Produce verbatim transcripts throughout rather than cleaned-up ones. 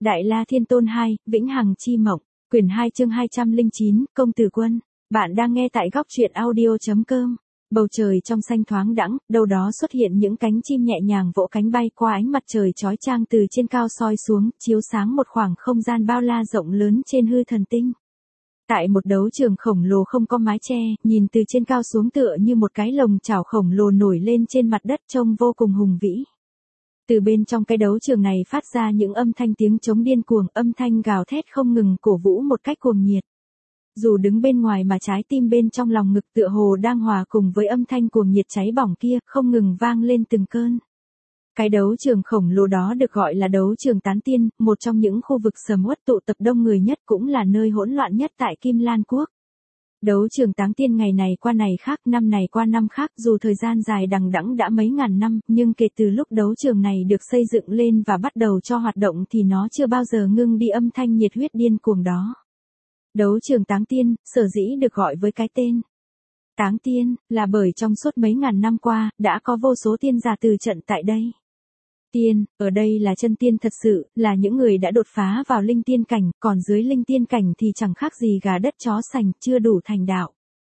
Đại La Thiên Tôn hai, Vĩnh Hằng Chi Mộng, quyển hai chương hai trăm lẻ chín, Công Tử Quân. Bạn đang nghe tại góc truyện audio chấm com. Bầu trời trong xanh thoáng đãng, đâu đó xuất hiện những cánh chim nhẹ nhàng vỗ cánh bay qua ánh mặt trời chói chang từ trên cao soi xuống, chiếu sáng một khoảng không gian bao la rộng lớn trên hư thần tinh. Tại một đấu trường khổng lồ không có mái che, nhìn từ trên cao xuống tựa như một cái lồng chảo khổng lồ nổi lên trên mặt đất trông vô cùng hùng vĩ. Từ bên trong cái đấu trường này phát ra những âm thanh tiếng trống điên cuồng, âm thanh gào thét không ngừng cổ vũ một cách cuồng nhiệt. Dù đứng bên ngoài mà trái tim bên trong lòng ngực tựa hồ đang hòa cùng với âm thanh cuồng nhiệt cháy bỏng kia, không ngừng vang lên từng cơn. Cái đấu trường khổng lồ đó được gọi là đấu trường Tán Tiên, một trong những khu vực sầm uất tụ tập đông người nhất, cũng là nơi hỗn loạn nhất tại Kim Lan Quốc. Đấu trường Tán Tiên ngày này qua này khác, năm này qua năm khác, dù thời gian dài đằng đẵng đã mấy ngàn năm, nhưng kể từ lúc đấu trường này được xây dựng lên và bắt đầu cho hoạt động thì nó chưa bao giờ ngưng đi âm thanh nhiệt huyết điên cuồng đó. Đấu trường Táng Tiên, sở dĩ được gọi với cái tên Táng Tiên, là bởi trong suốt mấy ngàn năm qua, đã có vô số tiên giả từ trận tại đây. Tiên, ở đây là chân tiên thật sự, là những người đã đột phá vào linh tiên cảnh, còn dưới linh tiên cảnh thì chẳng khác gì gà đất chó sành, chưa đủ thành đạo.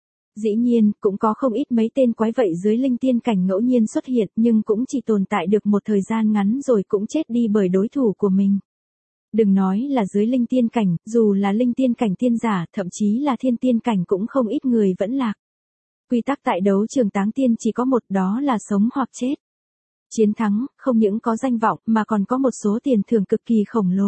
Dĩ nhiên, cũng có không ít mấy tên quái vậy dưới linh tiên cảnh ngẫu nhiên xuất hiện, nhưng cũng chỉ tồn tại được một thời gian ngắn rồi cũng chết đi bởi đối thủ của mình. Đừng nói là dưới linh tiên cảnh, dù là linh tiên cảnh tiên giả, thậm chí là thiên tiên cảnh cũng không ít người vẫn lạc. Quy tắc tại đấu trường Táng Tiên chỉ có một, đó là sống hoặc chết. Chiến thắng, không những có danh vọng, mà còn có một số tiền thưởng cực kỳ khổng lồ.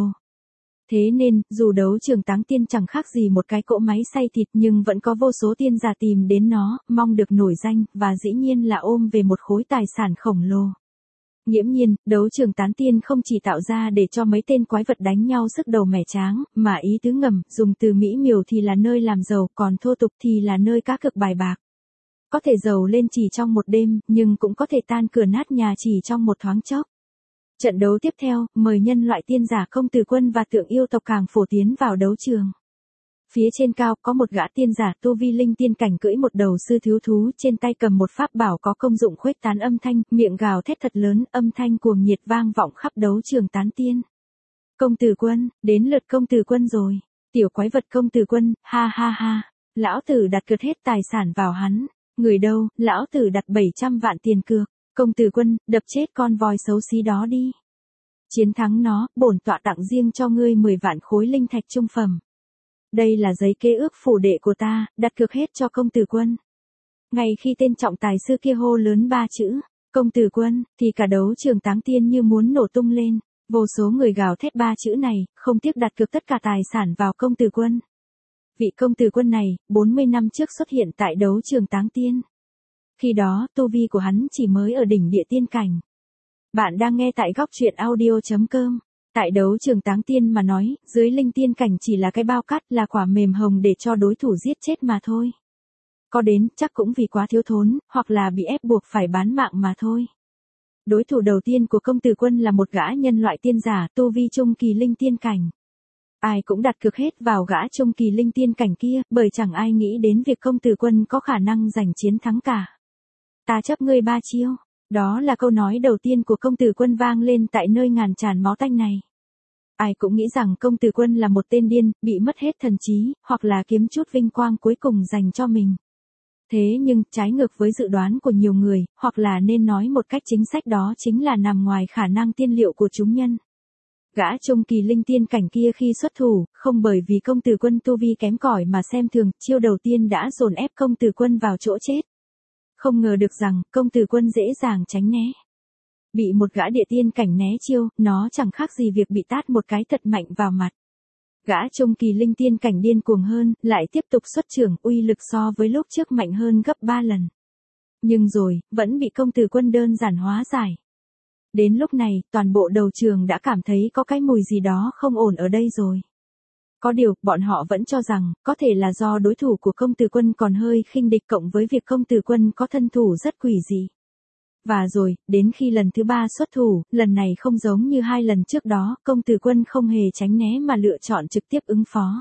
Thế nên, dù đấu trường Táng Tiên chẳng khác gì một cái cỗ máy xay thịt, nhưng vẫn có vô số tiên giả tìm đến nó, mong được nổi danh, và dĩ nhiên là ôm về một khối tài sản khổng lồ. Nghiễm nhiên, đấu trường Tán Tiên không chỉ tạo ra để cho mấy tên quái vật đánh nhau sức đầu mẻ tráng, mà ý tứ ngầm, dùng từ mỹ miều thì là nơi làm giàu, còn thô tục thì là nơi cá cược bài bạc. Có thể giàu lên chỉ trong một đêm, nhưng cũng có thể tan cửa nát nhà chỉ trong một thoáng chốc. Trận đấu tiếp theo, mời nhân loại tiên giả Công Tử Quân và Tượng Yêu tộc Càng Phổ tiến vào đấu trường. Phía trên cao có một gã tiên giả tu vi linh tiên cảnh cưỡi một đầu sư thiếu thú, trên tay cầm một pháp bảo có công dụng khuếch tán âm thanh, miệng gào thét thật lớn, âm thanh cuồng nhiệt vang vọng khắp đấu trường Tán Tiên. Công Tử Quân, đến lượt Công Tử Quân rồi. Tiểu quái vật Công Tử Quân, ha ha ha. Lão tử đặt cược hết tài sản vào hắn. Người đâu, lão tử đặt bảy trăm vạn tiền cược. Công Tử Quân, đập chết con voi xấu xí đó đi. Chiến thắng nó, bổn tọa tặng riêng cho ngươi mười vạn khối linh thạch trung phẩm. Đây là giấy kế ước phủ đệ của ta, đặt cược hết cho Công Tử Quân. Ngay khi tên trọng tài sư kia hô lớn ba chữ, Công Tử Quân, thì cả đấu trường Táng Tiên như muốn nổ tung lên. Vô số người gào thét ba chữ này, không tiếc đặt cược tất cả tài sản vào Công Tử Quân. Vị Công Tử Quân này, bốn mươi năm trước xuất hiện tại đấu trường Táng Tiên. Khi đó, tu vi của hắn chỉ mới ở đỉnh địa tiên cảnh. Bạn đang nghe tại góc truyện audio chấm com. Tại đấu trường Táng Tiên mà nói, dưới linh tiên cảnh chỉ là cái bao cát, là quả mềm hồng để cho đối thủ giết chết mà thôi. Có đến, chắc cũng vì quá thiếu thốn, hoặc là bị ép buộc phải bán mạng mà thôi. Đối thủ đầu tiên của Công Tử Quân là một gã nhân loại tiên giả, tu vi trung kỳ linh tiên cảnh. Ai cũng đặt cược hết vào gã trung kỳ linh tiên cảnh kia, bởi chẳng ai nghĩ đến việc Công Tử Quân có khả năng giành chiến thắng cả. Ta chấp ngươi ba chiêu. Đó là câu nói đầu tiên của Công Tử Quân vang lên tại nơi ngàn tràn máu tanh này. Ai cũng nghĩ rằng Công Tử Quân là một tên điên, bị mất hết thần trí, hoặc là kiếm chút vinh quang cuối cùng dành cho mình. Thế nhưng, trái ngược với dự đoán của nhiều người, hoặc là nên nói một cách chính xác đó chính là nằm ngoài khả năng tiên liệu của chúng nhân. Gã trung kỳ linh tiên cảnh kia khi xuất thủ, không bởi vì Công Tử Quân tu vi kém cỏi mà xem thường, chiêu đầu tiên đã dồn ép Công Tử Quân vào chỗ chết. Không ngờ được rằng, Công Tử Quân dễ dàng tránh né. Bị một gã địa tiên cảnh né chiêu, nó chẳng khác gì việc bị tát một cái thật mạnh vào mặt. Gã trung kỳ linh tiên cảnh điên cuồng hơn, lại tiếp tục xuất trưởng, uy lực so với lúc trước mạnh hơn gấp ba lần. Nhưng rồi, vẫn bị Công Tử Quân đơn giản hóa giải. Đến lúc này, toàn bộ đầu trường đã cảm thấy có cái mùi gì đó không ổn ở đây rồi. Có điều, bọn họ vẫn cho rằng, có thể là do đối thủ của Công Tử Quân còn hơi khinh địch cộng với việc Công Tử Quân có thân thủ rất quỷ dị. Và rồi, đến khi lần thứ ba xuất thủ, lần này không giống như hai lần trước đó, Công Tử Quân không hề tránh né mà lựa chọn trực tiếp ứng phó.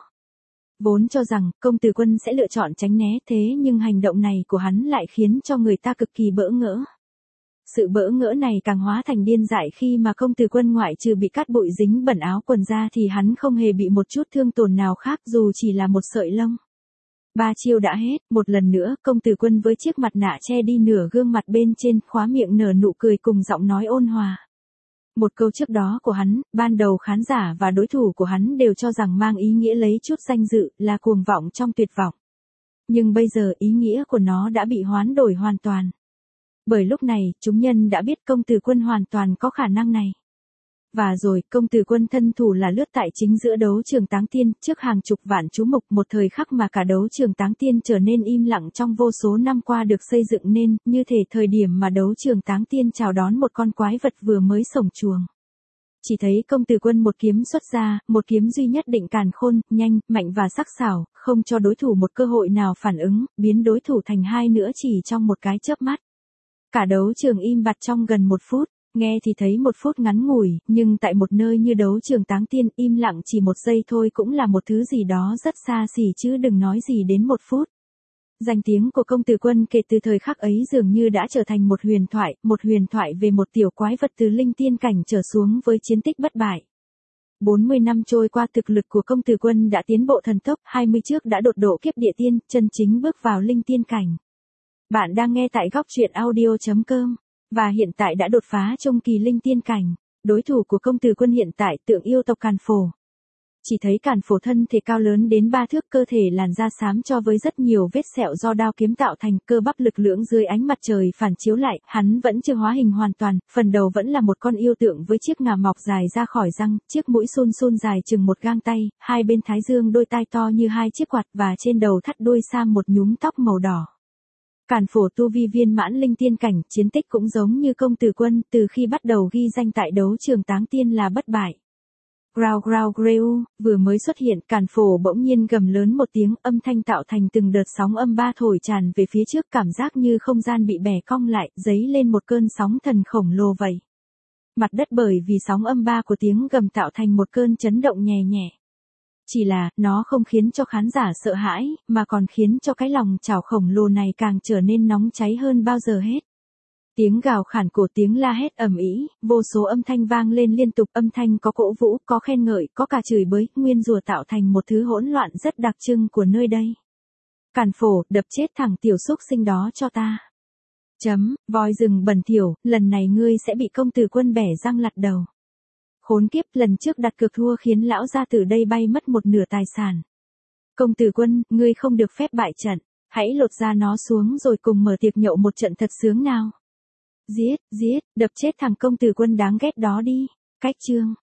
Vốn cho rằng, Công Tử Quân sẽ lựa chọn tránh né, thế nhưng hành động này của hắn lại khiến cho người ta cực kỳ bỡ ngỡ. Sự bỡ ngỡ này càng hóa thành điên dại khi mà công tử Quân ngoại trừ bị cát bụi dính bẩn áo quần ra thì hắn không hề bị một chút thương tổn nào khác dù chỉ là một sợi lông. Ba chiêu đã hết, một lần nữa công tử Quân với chiếc mặt nạ che đi nửa gương mặt bên trên, khóa miệng nở nụ cười cùng giọng nói ôn hòa. Một câu trước đó của hắn, ban đầu khán giả và đối thủ của hắn đều cho rằng mang ý nghĩa lấy chút danh dự, là cuồng vọng trong tuyệt vọng. Nhưng bây giờ ý nghĩa của nó đã bị hoán đổi hoàn toàn. Bởi lúc này, chúng nhân đã biết công tử Quân hoàn toàn có khả năng này. Và rồi, công tử Quân thân thủ là lướt tại chính giữa đấu trường Táng Tiên, trước hàng chục vạn chú mục, một thời khắc mà cả đấu trường Táng Tiên trở nên im lặng trong vô số năm qua được xây dựng nên, như thể thời điểm mà đấu trường Táng Tiên chào đón một con quái vật vừa mới sổng chuồng. Chỉ thấy công tử Quân một kiếm xuất ra, một kiếm duy nhất định càn khôn, nhanh, mạnh và sắc sảo, không cho đối thủ một cơ hội nào phản ứng, biến đối thủ thành hai nữa chỉ trong một cái chớp mắt. Cả đấu trường im bặt trong gần một phút. Nghe thì thấy một phút ngắn ngủi, nhưng tại một nơi như đấu trường Táng Tiên, im lặng chỉ một giây thôi cũng là một thứ gì đó rất xa xỉ chứ đừng nói gì đến một phút. Danh tiếng của công tử Quân kể từ thời khắc ấy dường như đã trở thành một huyền thoại, một huyền thoại về một tiểu quái vật từ linh tiên cảnh trở xuống với chiến tích bất bại. bốn mươi năm trôi qua, thực lực của công tử Quân đã tiến bộ thần tốc, hai mươi trước đã đột độ kiếp địa tiên, chân chính bước vào linh tiên cảnh. Bạn đang nghe tại góc truyện audio chấm com. Và hiện tại đã đột phá trung kỳ linh tiên cảnh. Đối thủ của công tử Quân hiện tại tượng yêu tộc Càn Phổ. Chỉ thấy Càn Phổ thân thể cao lớn đến ba thước, cơ thể làn da xám cho với rất nhiều vết sẹo do đao kiếm tạo thành, cơ bắp lực lưỡng dưới ánh mặt trời phản chiếu lại, hắn vẫn chưa hóa hình hoàn toàn, phần đầu vẫn là một con yêu tượng với chiếc ngà mọc dài ra khỏi răng, chiếc mũi sun sun dài chừng một gang tay, hai bên thái dương đôi tai to như hai chiếc quạt và trên đầu thắt đuôi sam một nhúm tóc màu đỏ. Càn Phổ tu vi viên mãn linh tiên cảnh, chiến tích cũng giống như công tử Quân, từ khi bắt đầu ghi danh tại đấu trường Táng Tiên là bất bại. Grau grau greu, vừa mới xuất hiện, Càn Phổ bỗng nhiên gầm lớn một tiếng, âm thanh tạo thành từng đợt sóng âm ba thổi tràn về phía trước, cảm giác như không gian bị bẻ cong lại, dấy lên một cơn sóng thần khổng lồ vậy. Mặt đất bởi vì sóng âm ba của tiếng gầm tạo thành một cơn chấn động nhẹ nhẹ. Chỉ là, nó không khiến cho khán giả sợ hãi, mà còn khiến cho cái lòng chảo khổng lồ này càng trở nên nóng cháy hơn bao giờ hết. Tiếng gào khản cổ, tiếng la hét ầm ĩ, vô số âm thanh vang lên liên tục, âm thanh có cổ vũ, có khen ngợi, có cả chửi bới, nguyên rùa tạo thành một thứ hỗn loạn rất đặc trưng của nơi đây. Càn Phổ, đập chết thằng tiểu xúc sinh đó cho ta. Chấm, voi rừng bẩn thỉu, lần này ngươi sẽ bị công tử Quân bẻ răng lặt đầu. Khốn kiếp, lần trước đặt cược thua khiến lão gia tử đây bay mất một nửa tài sản. Công tử Quân, ngươi không được phép bại trận, hãy lột da nó xuống rồi cùng mở tiệc nhậu một trận thật sướng nào. Giết, giết, đập chết thằng công tử Quân đáng ghét đó đi. Cách chương.